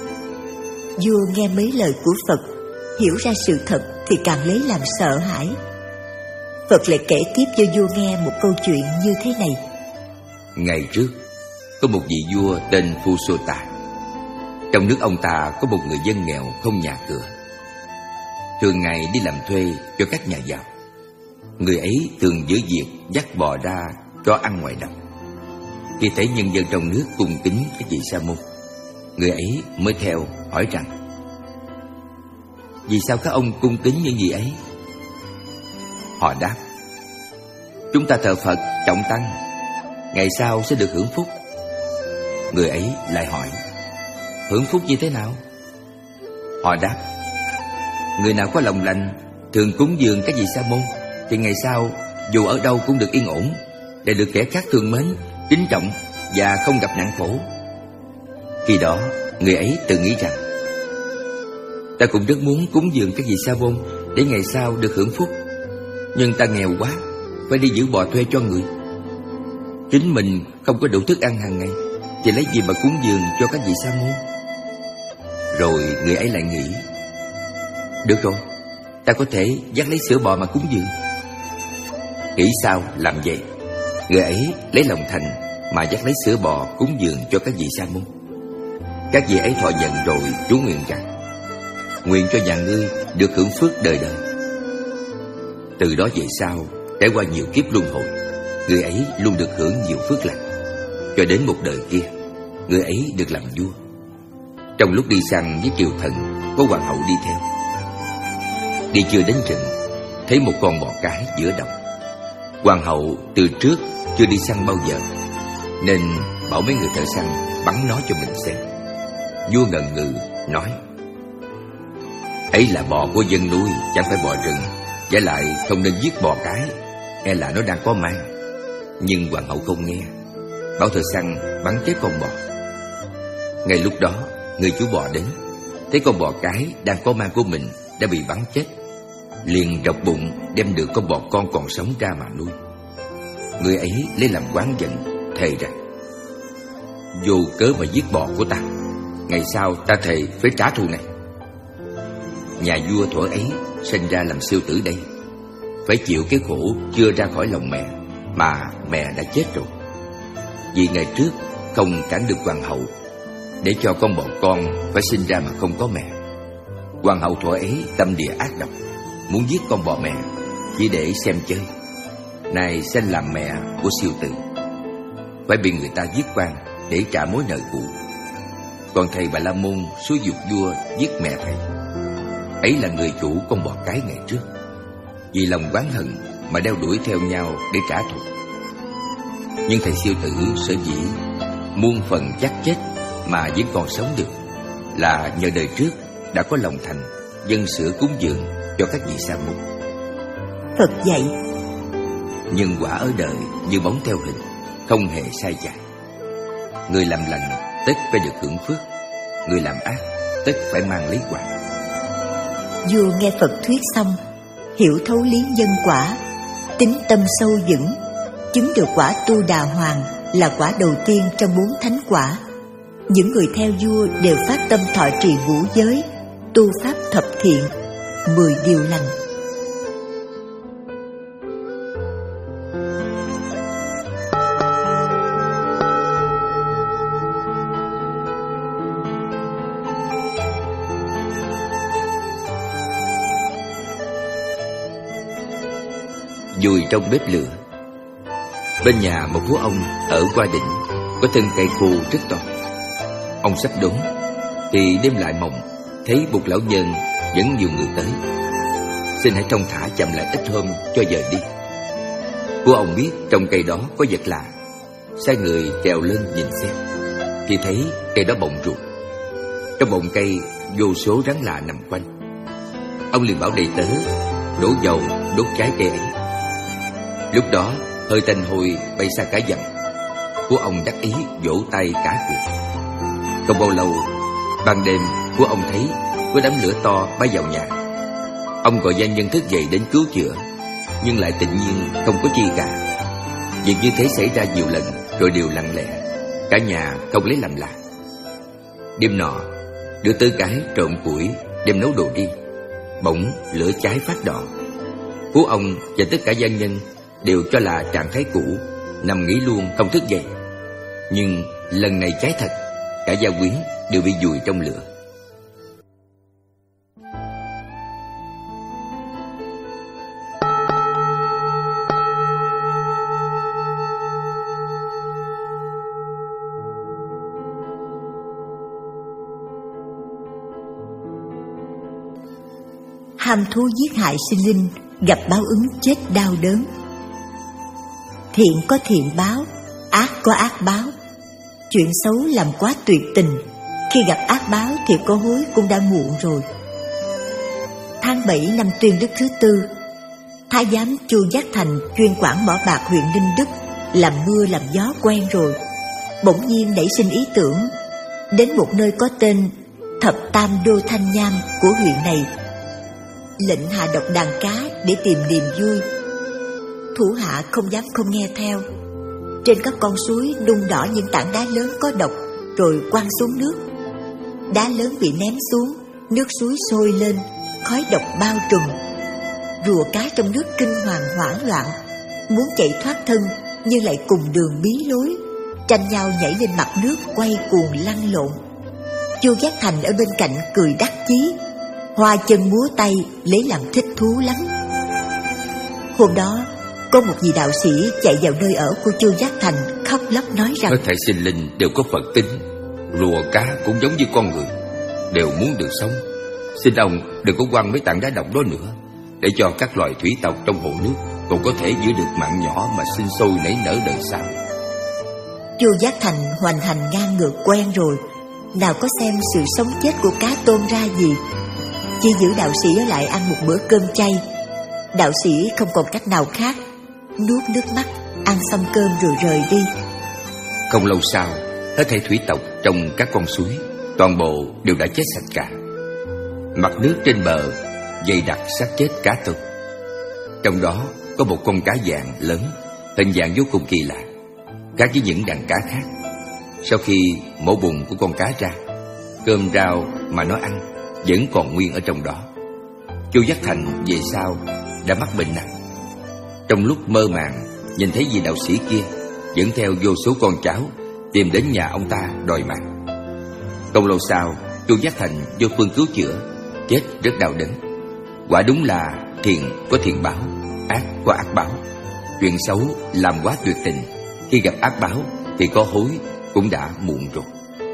Vua nghe mấy lời của Phật, hiểu ra sự thật thì càng lấy làm sợ hãi. Phật lại kể tiếp cho vua nghe một câu chuyện như thế này. Ngày trước, có một vị vua tên Phu Sô Ta. Trong nước ông ta có một người dân nghèo không nhà cửa, thường ngày đi làm thuê cho các nhà giàu. Người ấy thường giữ việc dắt bò ra cho ăn ngoài đồng. Khi thấy nhân dân trong nước cung kính các vị sa môn, người ấy mới theo hỏi rằng: vì sao các ông cung kính những gì ấy? Họ đáp: chúng ta thờ Phật trọng tăng, ngày sau sẽ được hưởng phúc. Người ấy lại hỏi: hưởng phúc như thế nào? Họ đáp: người nào có lòng lành, thường cúng dường các vị sa môn, thì ngày sau dù ở đâu cũng được yên ổn, để được kẻ khác thương mến, kính trọng và không gặp nạn khổ. Khi đó, người ấy tự nghĩ rằng: ta cũng rất muốn cúng dường các vị sa môn để ngày sau được hưởng phúc, nhưng ta nghèo quá, phải đi giữ bò thuê cho người. Chính mình không có đủ thức ăn hàng ngày, thì lấy gì mà cúng dường cho các vị sa môn? Rồi người ấy lại nghĩ: được rồi, ta có thể dắt lấy sữa bò mà cúng dường. Nghĩ sao làm vậy, người ấy lấy lòng thành mà dắt lấy sữa bò cúng dường cho các vị sa môn. Các vị ấy thọ nhận rồi chú nguyện rằng: nguyện cho nhà ngươi được hưởng phước đời đời. Từ đó về sau, trải qua nhiều kiếp luân hồi, người ấy luôn được hưởng nhiều phước lành, cho đến một đời kia, người ấy được làm vua. Trong lúc đi săn với triều thần, có hoàng hậu đi theo. Đi chưa đến rừng, thấy một con bò cái giữa đồng. Hoàng hậu từ trước chưa đi săn bao giờ, nên bảo mấy người thợ săn bắn nó cho mình xem. Vua ngần ngừ nói: ấy là bò của dân nuôi, chẳng phải bò rừng, và lại không nên giết bò cái, e là nó đang có mang. Nhưng hoàng hậu không nghe, bảo thợ săn bắn chết con bò. Ngay lúc đó, người chủ bò đến, thấy con bò cái đang có mang của mình đã bị bắn chết, liền rọc bụng đem được con bò con còn sống ra mà nuôi. Người ấy lấy làm oán giận, thề rằng: vô cớ mà giết bò của ta, ngày sau ta thề phải trả thù này. Nhà vua thuở ấy sinh ra làm sư tử đây, phải chịu cái khổ chưa ra khỏi lòng mẹ, mà mẹ đã chết rồi. Vì ngày trước không cản được hoàng hậu, để cho con bò con phải sinh ra mà không có mẹ. Hoàng hậu thuở ấy tâm địa ác độc, muốn giết con bò mẹ chỉ để xem chơi. Này sinh làm mẹ của sư tử, phải bị người ta giết quan để trả mối nợ cũ. Còn thầy Bà La Môn xúi giục vua giết mẹ thầy. Ấy là người chủ con bò cái ngày trước, vì lòng oán hận mà đeo đuổi theo nhau để trả thù. Nhưng thầy sư tử sở dĩ muôn phần chắc chết mà vẫn còn sống được, là nhờ đời trước đã có lòng thành dâng sữa cúng dường cho các vị sa môn. Phật dạy: nhân quả ở đời như bóng theo hình, không hề sai chạy. Người làm lành tất phải được hưởng phước, người làm ác tất phải mang lấy quả. Vua nghe Phật thuyết xong, hiểu thấu lý nhân quả, tín tâm sâu vững, chứng được quả Tu Đà Hoàng, là quả đầu tiên trong bốn thánh quả. Những người theo vua đều phát tâm thọ trì ngũ giới, tu pháp thập thiện, mười điều lành. Vùi trong bếp lửa. Bên nhà một phú ông ở Qua Định có thân cây khô rất to. Ông sắp đốn thì đêm lại mộng thấy một lão nhân dẫn nhiều người tới, xin hãy trông thả chậm lại ít hôm cho giờ đi. Phú ông biết trong cây đó có vật lạ, sai người trèo lên nhìn xem, thì thấy cây đó bọng ruột. Trong bọng cây vô số rắn lạ nằm quanh. Ông liền bảo đầy tớ đổ dầu đốt cháy cây ấy. Lúc đó hơi tanh hôi bay xa cả dặm. Phú ông đắc ý vỗ tay cả cười. Không bao lâu, ban đêm Phú ông thấy có đám lửa to bay vào nhà. Ông gọi gia nhân thức dậy đến cứu chữa, nhưng lại tự nhiên không có chi cả. Việc như thế xảy ra nhiều lần rồi đều lặng lẽ, cả nhà không lấy làm lạ. Đêm nọ, đứa tớ gái trộm củi đem nấu đồ đi, bỗng lửa cháy phát đỏ. Phú ông và tất cả gia nhân đều cho là trạng thái cũ, nằm nghỉ luôn không thức dậy. Nhưng lần này trái thật, cả gia quyến đều bị vùi trong lửa. Ham thú giết hại sinh linh gặp báo ứng chết đau đớn. Thiện có thiện báo, ác có ác báo. Chuyện xấu làm quá tuyệt tình, khi gặp ác báo thì có hối cũng đã muộn rồi. Tháng bảy năm Tuyên Đức thứ tư, Thái giám Chu Giác Thành chuyên quản mỏ bạc huyện Ninh Đức làm mưa làm gió quen rồi, bỗng nhiên nảy sinh ý tưởng đến một nơi có tên Thập Tam Đô Thanh Nham của huyện này, lệnh hạ độc đàn cá để tìm niềm vui. Thủ hạ không dám không nghe theo. Trên các con suối đung đỏ những tảng đá lớn có độc rồi quăng xuống nước. Đá lớn bị ném xuống, nước suối sôi lên, khói độc bao trùm. Rùa cá trong nước kinh hoàng hoảng loạn, muốn chạy thoát thân nhưng lại cùng đường bí lối, tranh nhau nhảy lên mặt nước quay cuồng lăn lộn. Chu Giác Thành ở bên cạnh cười đắc chí, hoa chân múa tay lấy làm thích thú lắm. Hôm đó có một vị đạo sĩ chạy vào nơi ở của Chu Giác Thành, khóc lóc nói rằng: hết thảy sinh linh đều có Phật tính, rùa cá cũng giống như con người, đều muốn được sống. Xin ông đừng có quăng mấy tảng đá độc đó nữa, để cho các loài thủy tộc trong hồ nước cũng có thể giữ được mạng nhỏ mà sinh sôi nảy nở đời sau. Chu Giác Thành hoành hành ngang ngược quen rồi, nào có xem sự sống chết của cá tôm ra gì, chỉ giữ đạo sĩ ở lại ăn một bữa cơm chay. Đạo sĩ không còn cách nào khác, nuốt nước mắt, ăn xong cơm rồi rời đi. Không lâu sau, hết thảy thủy tộc trong các con suối toàn bộ đều đã chết sạch cả. Mặt nước trên bờ dày đặc xác chết cá tôm. Trong đó có một con cá vàng lớn, hình dạng vô cùng kỳ lạ, khác với những đàn cá khác. Sau khi mổ bụng của con cá ra, cơm rau mà nó ăn vẫn còn nguyên ở trong đó. Chu Giác Thành về sau đã mắc bệnh nặng. Trong lúc mơ màng nhìn thấy vị đạo sĩ kia dẫn theo vô số con cháu tìm đến nhà ông ta đòi mạng. Không lâu sau, Chu Giác Thành vô phương cứu chữa, chết rất đau đớn. Quả đúng là thiện có thiện báo, ác có ác báo. Chuyện xấu làm quá tuyệt tình, khi gặp ác báo thì có hối cũng đã muộn rồi.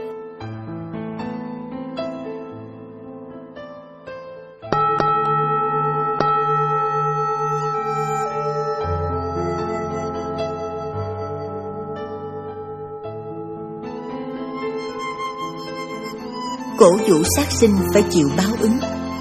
Cổ vũ sát sinh phải chịu báo ứng.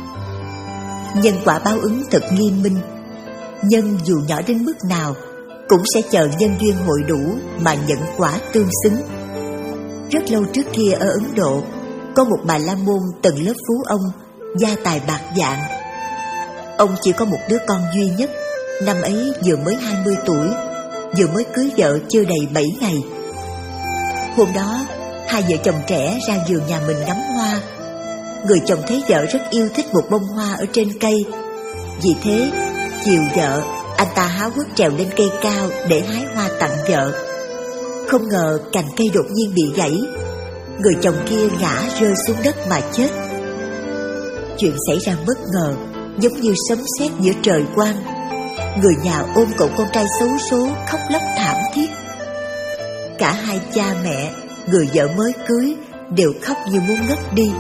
Nhân quả báo ứng thật nghiêm minh. Nhân dù nhỏ đến mức nào cũng sẽ chờ nhân duyên hội đủ mà nhận quả tương xứng. Rất lâu trước kia ở Ấn Độ, có một bà la môn tầng lớp phú ông, gia tài bạc vạn. Ông chỉ có một đứa con duy nhất, năm ấy vừa mới hai mươi tuổi, vừa mới cưới vợ chưa đầy bảy ngày. Hôm đó hai vợ chồng trẻ ra vườn nhà mình ngắm hoa. Người chồng thấy vợ rất yêu thích một bông hoa ở trên cây, vì thế chiều vợ, anh ta háo hức trèo lên cây cao để hái hoa tặng vợ. Không ngờ cành cây đột nhiên bị gãy, người chồng kia ngã rơi xuống đất mà chết. Chuyện xảy ra bất ngờ, giống như sấm sét giữa trời quang. Người nhà ôm cậu con trai xấu số khóc lóc thảm thiết. Cả hai cha mẹ, người vợ mới cưới đều khóc như muốn ngất đi.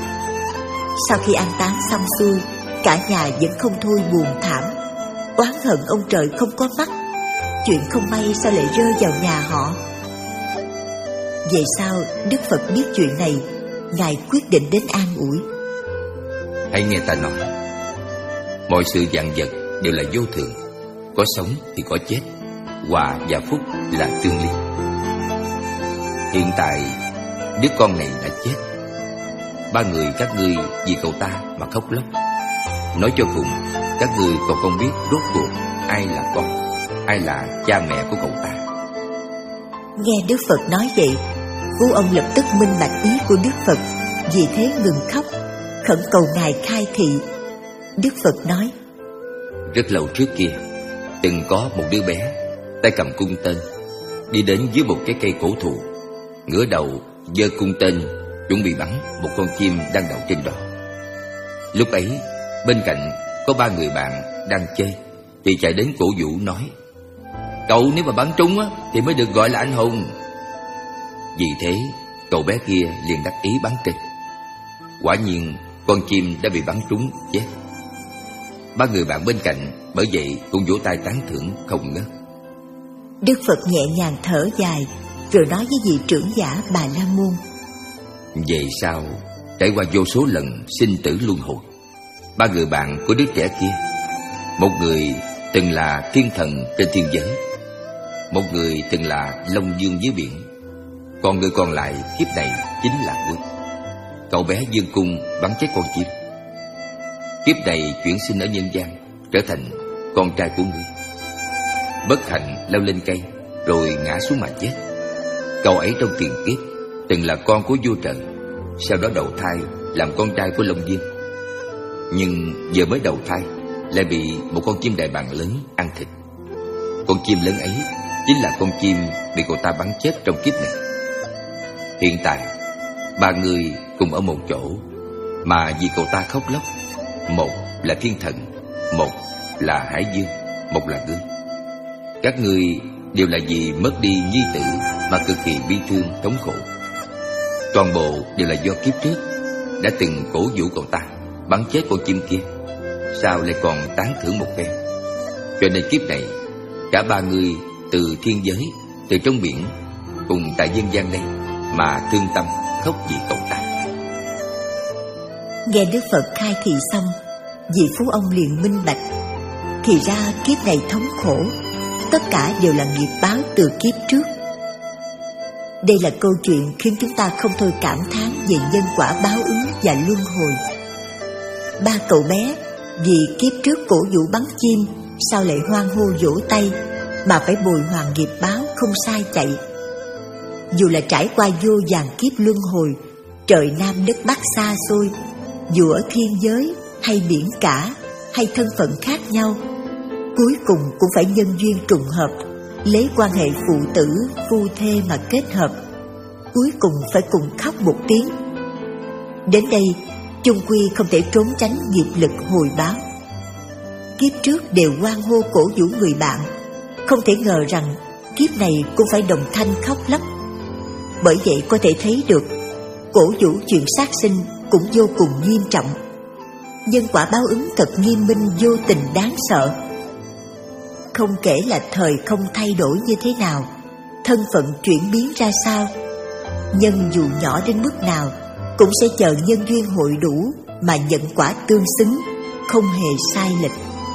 Sau khi an táng xong xuôi, cả nhà vẫn không thôi buồn thảm, oán hận ông trời không có mắt. Chuyện không may sao lại rơi vào nhà họ. Về sau Đức Phật biết chuyện này, Ngài quyết định đến an ủi. Hãy nghe ta nói, mọi sự vạn vật đều là vô thường, có sống thì có chết, họa và phúc là tương liên. Hiện tại đứa con này đã chết, ba người các ngươi vì cậu ta mà khóc lóc. Nói cho cùng, các ngươi còn không biết rốt cuộc ai là con, ai là cha mẹ của cậu ta. Nghe Đức Phật nói vậy, phú ông lập tức minh bạch ý của Đức Phật, vì thế ngừng khóc, khẩn cầu Ngài khai thị. Đức Phật nói: rất lâu trước kia, từng có một đứa bé tay cầm cung tên đi đến dưới một cái cây cổ thụ, ngửa đầu giơ cung tên chuẩn bị bắn một con chim đang đậu trên đó. Lúc ấy bên cạnh có ba người bạn đang chơi thì chạy đến cổ vũ nói: "Cậu nếu mà bắn trúng á, thì mới được gọi là anh hùng." Vì thế cậu bé kia liền đắc ý bắn tên. Quả nhiên con chim đã bị bắn trúng chết. Ba người bạn bên cạnh bởi vậy cũng vỗ tay tán thưởng không ngớt. Đức Phật nhẹ nhàng thở dài rồi nói với vị trưởng giả Bà La Môn: Về sau trải qua vô số lần sinh tử luân hồi, ba người bạn của đứa trẻ kia, một người từng là thiên thần trên thiên giới, một người từng là long dương dưới biển, còn người còn lại kiếp này chính là ngươi. Cậu bé giương cung bắn chết con chim. Kiếp này chuyển sinh ở nhân gian, trở thành con trai của ngươi. Bất hạnh leo lên cây rồi ngã xuống mà chết. Cậu ấy trong tiền kiếp từng là con của vua trời, sau đó đầu thai làm con trai của Long Dương. Nhưng giờ mới đầu thai lại bị một con chim đại bàng lớn ăn thịt. Con chim lớn ấy chính là con chim bị cậu ta bắn chết trong kiếp này. Hiện tại ba người cùng ở một chỗ, mà vì cậu ta khóc lóc. Một là thiên thần, một là hải dương, một là ngươi. Các ngươi đều là vì mất đi nhi tử mà cực kỳ bi thương thống khổ. Toàn bộ đều là do kiếp trước đã từng cổ vũ cậu ta bắn chết con chim kia, sao lại còn tán thưởng một phen. Cho nên kiếp này cả ba người từ thiên giới, từ trong biển, cùng tại nhân gian đây mà thương tâm khóc vì cậu ta. Nghe Đức Phật khai thị xong, vị phú ông liền minh bạch. Thì ra kiếp này thống khổ, tất cả đều là nghiệp báo từ kiếp trước. Đây là câu chuyện khiến chúng ta không thôi cảm thán về nhân quả báo ứng và luân hồi. Ba cậu bé vì kiếp trước cổ vũ bắn chim, sao lại hoan hô vỗ tay mà phải bồi hoàn nghiệp báo không sai chạy. Dù là trải qua vô vàn kiếp luân hồi, trời Nam đất Bắc xa xôi, dù ở thiên giới hay biển cả hay thân phận khác nhau, cuối cùng cũng phải nhân duyên trùng hợp, lấy quan hệ phụ tử phu thê mà kết hợp, cuối cùng phải cùng khóc một tiếng. Đến đây chung quy không thể trốn tránh nghiệp lực hồi báo. Kiếp trước đều hoan hô cổ vũ người bạn, không thể ngờ rằng kiếp này cũng phải đồng thanh khóc lóc. Bởi vậy có thể thấy được cổ vũ chuyện sát sinh cũng vô cùng nghiêm trọng. Nhân quả báo ứng thật nghiêm minh, vô tình đáng sợ. Không kể là thời không thay đổi như thế nào, thân phận chuyển biến ra sao, nhân dù nhỏ đến mức nào cũng sẽ chờ nhân duyên hội đủ mà nhận quả tương xứng, không hề sai lệch.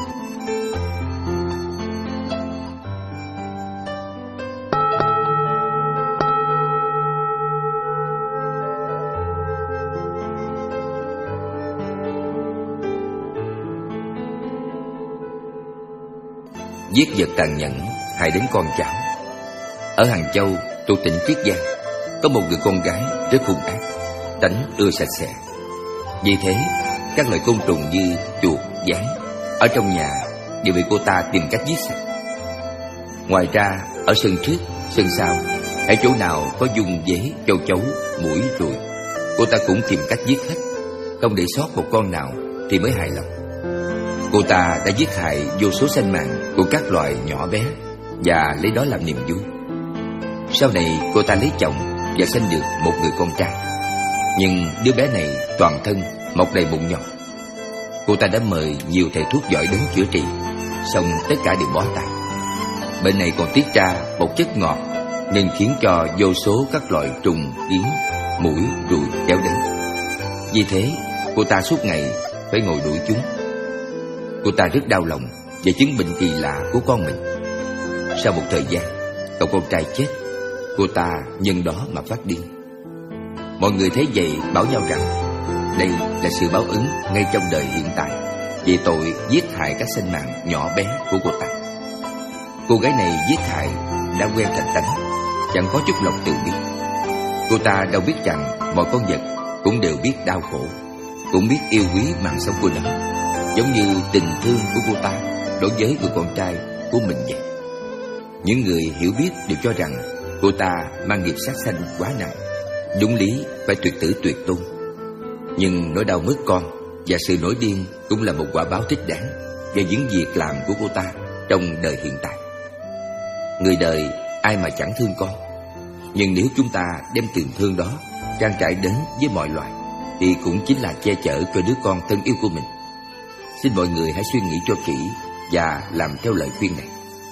Giết vật tàn nhẫn hại đến con cháu. Ở Hàng Châu, thuộc tỉnh Triết Giang, có một người con gái rất hung ác, tánh ưa sạch sẽ. Vì thế các loài côn trùng như chuột, gián ở trong nhà đều bị cô ta tìm cách giết sạch. Ngoài ra ở sân trước, sân sau, ở chỗ nào có dung dế, châu chấu, muỗi, ruồi, cô ta cũng tìm cách giết hết, không để sót một con nào thì mới hài lòng. Cô ta đã giết hại vô số sinh mạng của các loài nhỏ bé và lấy đó làm niềm vui. Sau này cô ta lấy chồng và sinh được một người con trai. Nhưng đứa bé này toàn thân mọc đầy mụn nhọt. Cô ta đã mời nhiều thầy thuốc giỏi đến chữa trị, song tất cả đều bó tay. Bệnh này còn tiết ra một chất ngọt nên khiến cho vô số các loại trùng, kiến, muỗi, ruồi kéo đến. Vì thế cô ta suốt ngày phải ngồi đuổi chúng. Cô ta rất đau lòng về chứng bệnh kỳ lạ của con mình. Sau một thời gian, cậu con trai chết. Cô ta nhân đó mà phát điên. Mọi người thấy vậy bảo nhau rằng đây là sự báo ứng ngay trong đời hiện tại về tội giết hại các sinh mạng nhỏ bé của cô ta. Cô gái này giết hại đã quen thành tánh, chẳng có chút lòng từ bi. Cô ta đâu biết rằng mọi con vật cũng đều biết đau khổ, cũng biết yêu quý mạng sống của nó, giống như tình thương của cô ta đối với người con trai của mình vậy. Những người hiểu biết đều cho rằng Cô ta mang nghiệp sát sanh quá nặng, đúng lý phải tuyệt tử tuyệt tôn. Nhưng nỗi đau mất con và sự nổi điên cũng là một quả báo thích đáng về những việc làm của cô ta trong đời hiện tại. Người đời ai mà chẳng thương con, nhưng nếu chúng ta đem tình thương đó trang trải đến với mọi loài thì cũng chính là che chở cho đứa con thân yêu của mình. Xin mọi người hãy suy nghĩ cho kỹ và làm theo lời khuyên này.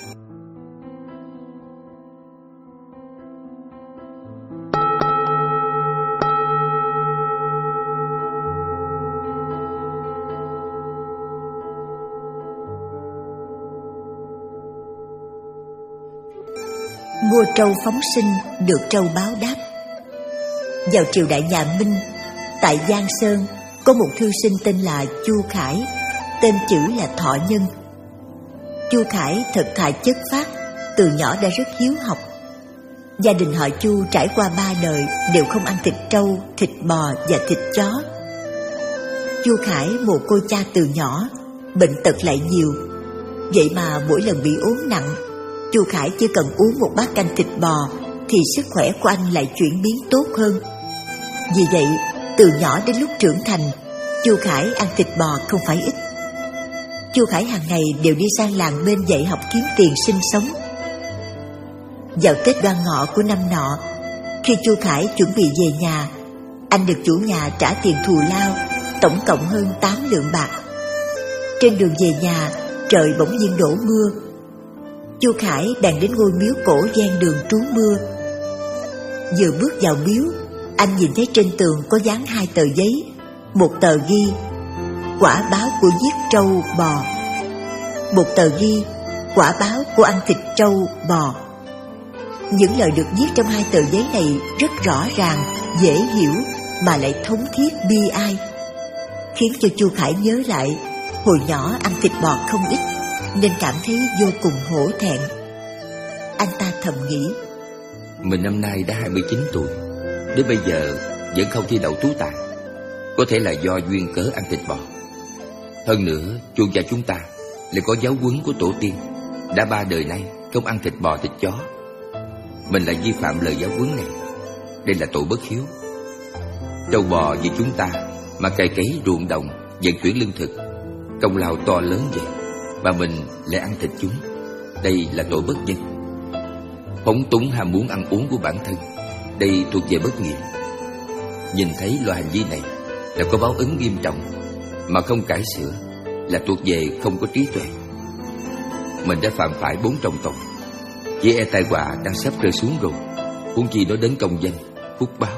Mua trâu phóng sinh được trâu báo đáp. Vào triều đại nhà Minh, tại Giang Sơn có một thư sinh tên là Chu Khải, tên chữ là Thọ Nhân. Chu Khải thật thà chất phác, từ nhỏ đã rất hiếu học. Gia đình họ Chu trải qua ba đời đều không ăn thịt trâu, thịt bò và thịt chó. Chu Khải mồ côi cha từ nhỏ, bệnh tật lại nhiều. Vậy mà mỗi lần bị ốm nặng, Chu Khải chỉ cần uống một bát canh thịt bò thì sức khỏe của anh lại chuyển biến tốt hơn. Vì vậy, từ nhỏ đến lúc trưởng thành, Chu Khải ăn thịt bò không phải ít. Chu Khải hàng ngày đều đi sang làng bên dạy học kiếm tiền sinh sống. Vào Tết Đoan Ngọ của năm nọ, khi Chu Khải chuẩn bị về nhà, anh được chủ nhà trả tiền thù lao, tổng cộng hơn tám lượng bạc. Trên đường về nhà, trời bỗng nhiên đổ mưa. Chu Khải bèn đến ngôi miếu cổ ven đường trú mưa. Vừa bước vào miếu, anh nhìn thấy trên tường có dán hai tờ giấy. Một tờ ghi quả báo của giết trâu bò, một tờ ghi quả báo của ăn thịt trâu bò. Những lời được viết trong hai tờ giấy này rất rõ ràng, dễ hiểu mà lại thống thiết bi ai, khiến cho Chu Khải nhớ lại hồi nhỏ ăn thịt bò không ít nên cảm thấy vô cùng hổ thẹn. Anh ta thầm nghĩ, mình năm nay đã hai mươi chín tuổi, đến bây giờ vẫn không thi đậu tú tài. Có thể là do duyên cớ ăn thịt bò. Hơn nữa, chuông gia chúng ta lại có giáo huấn của tổ tiên, đã ba đời nay không ăn thịt bò thịt chó. Mình lại vi phạm lời giáo huấn này, đây là tội bất hiếu. Trâu bò vì chúng ta mà cày cấy ruộng đồng, vận chuyển lương thực, công lao to lớn vậy mà mình lại ăn thịt chúng, đây là tội bất nhân. Phóng túng ham muốn ăn uống của bản thân, đây thuộc về bất nghĩa. Nhìn thấy loại hành vi này là có báo ứng nghiêm trọng, mà không cải sửa là thuộc về không có trí tuệ. Mình đã phạm phải bốn trọng tội, chỉ e tai họa đang sắp rơi xuống rồi, huống chi nói đến công danh phúc báo.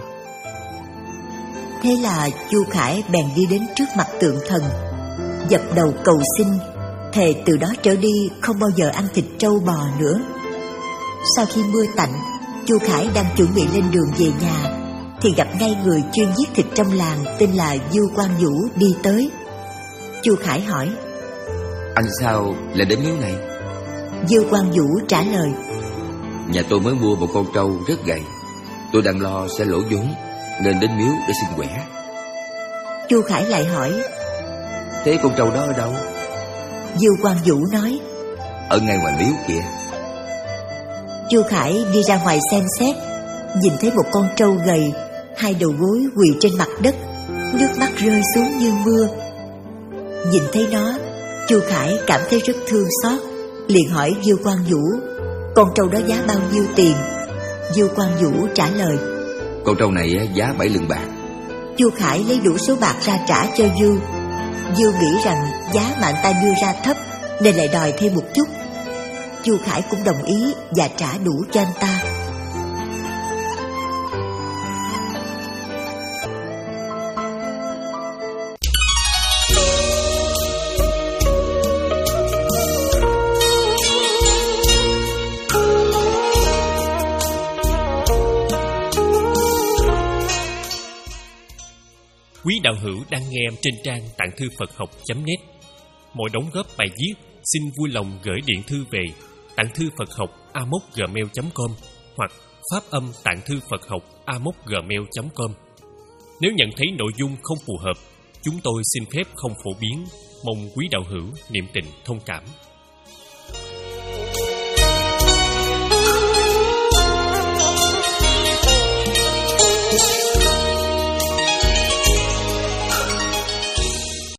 Thế là Chu Khải bèn đi đến trước mặt tượng thần, dập đầu cầu xin, thề từ đó trở đi không bao giờ ăn thịt trâu bò nữa. Sau khi mưa tạnh, Chu Khải đang chuẩn bị lên đường về nhà thì gặp ngay người chuyên giết thịt trong làng tên là Dư Quang Vũ đi tới. Chu Khải hỏi, anh sao lại đến miếu này? Dư Quang Vũ trả lời, nhà tôi mới mua một con trâu rất gầy, tôi đang lo sẽ lỗ vốn nên đến miếu để xin quẻ. Chu Khải lại hỏi, thế con trâu đó ở đâu? Dư Quang Vũ nói, ở ngay ngoài miếu kìa. Chu Khải đi ra ngoài xem xét, nhìn thấy một con trâu gầy, hai đầu gối quỳ trên mặt đất, nước mắt rơi xuống như mưa. Nhìn thấy nó, Chu Khải cảm thấy rất thương xót, liền hỏi Dư Quang Vũ, con trâu đó giá bao nhiêu tiền? Dư Quang Vũ trả lời, con trâu này giá bảy lượng bạc. Chu Khải lấy đủ số bạc ra trả cho Dư. Dư nghĩ rằng giá mà anh ta đưa ra thấp nên lại đòi thêm một chút. Chu Khải cũng đồng ý và trả đủ cho anh ta. Quý đạo hữu đang nghe trên trang tạng thư Phật học chấm net. Mỗi đóng góp bài viết xin vui lòng gửi điện thư về tạng thư Phật học a m o c gmail chấm com hoặc phát âm tạng thư Phật học a m o c gmail chấm com. Nếu nhận thấy nội dung không phù hợp, chúng tôi xin phép không phổ biến, mong quý đạo hữu niệm tình thông cảm. Thank you.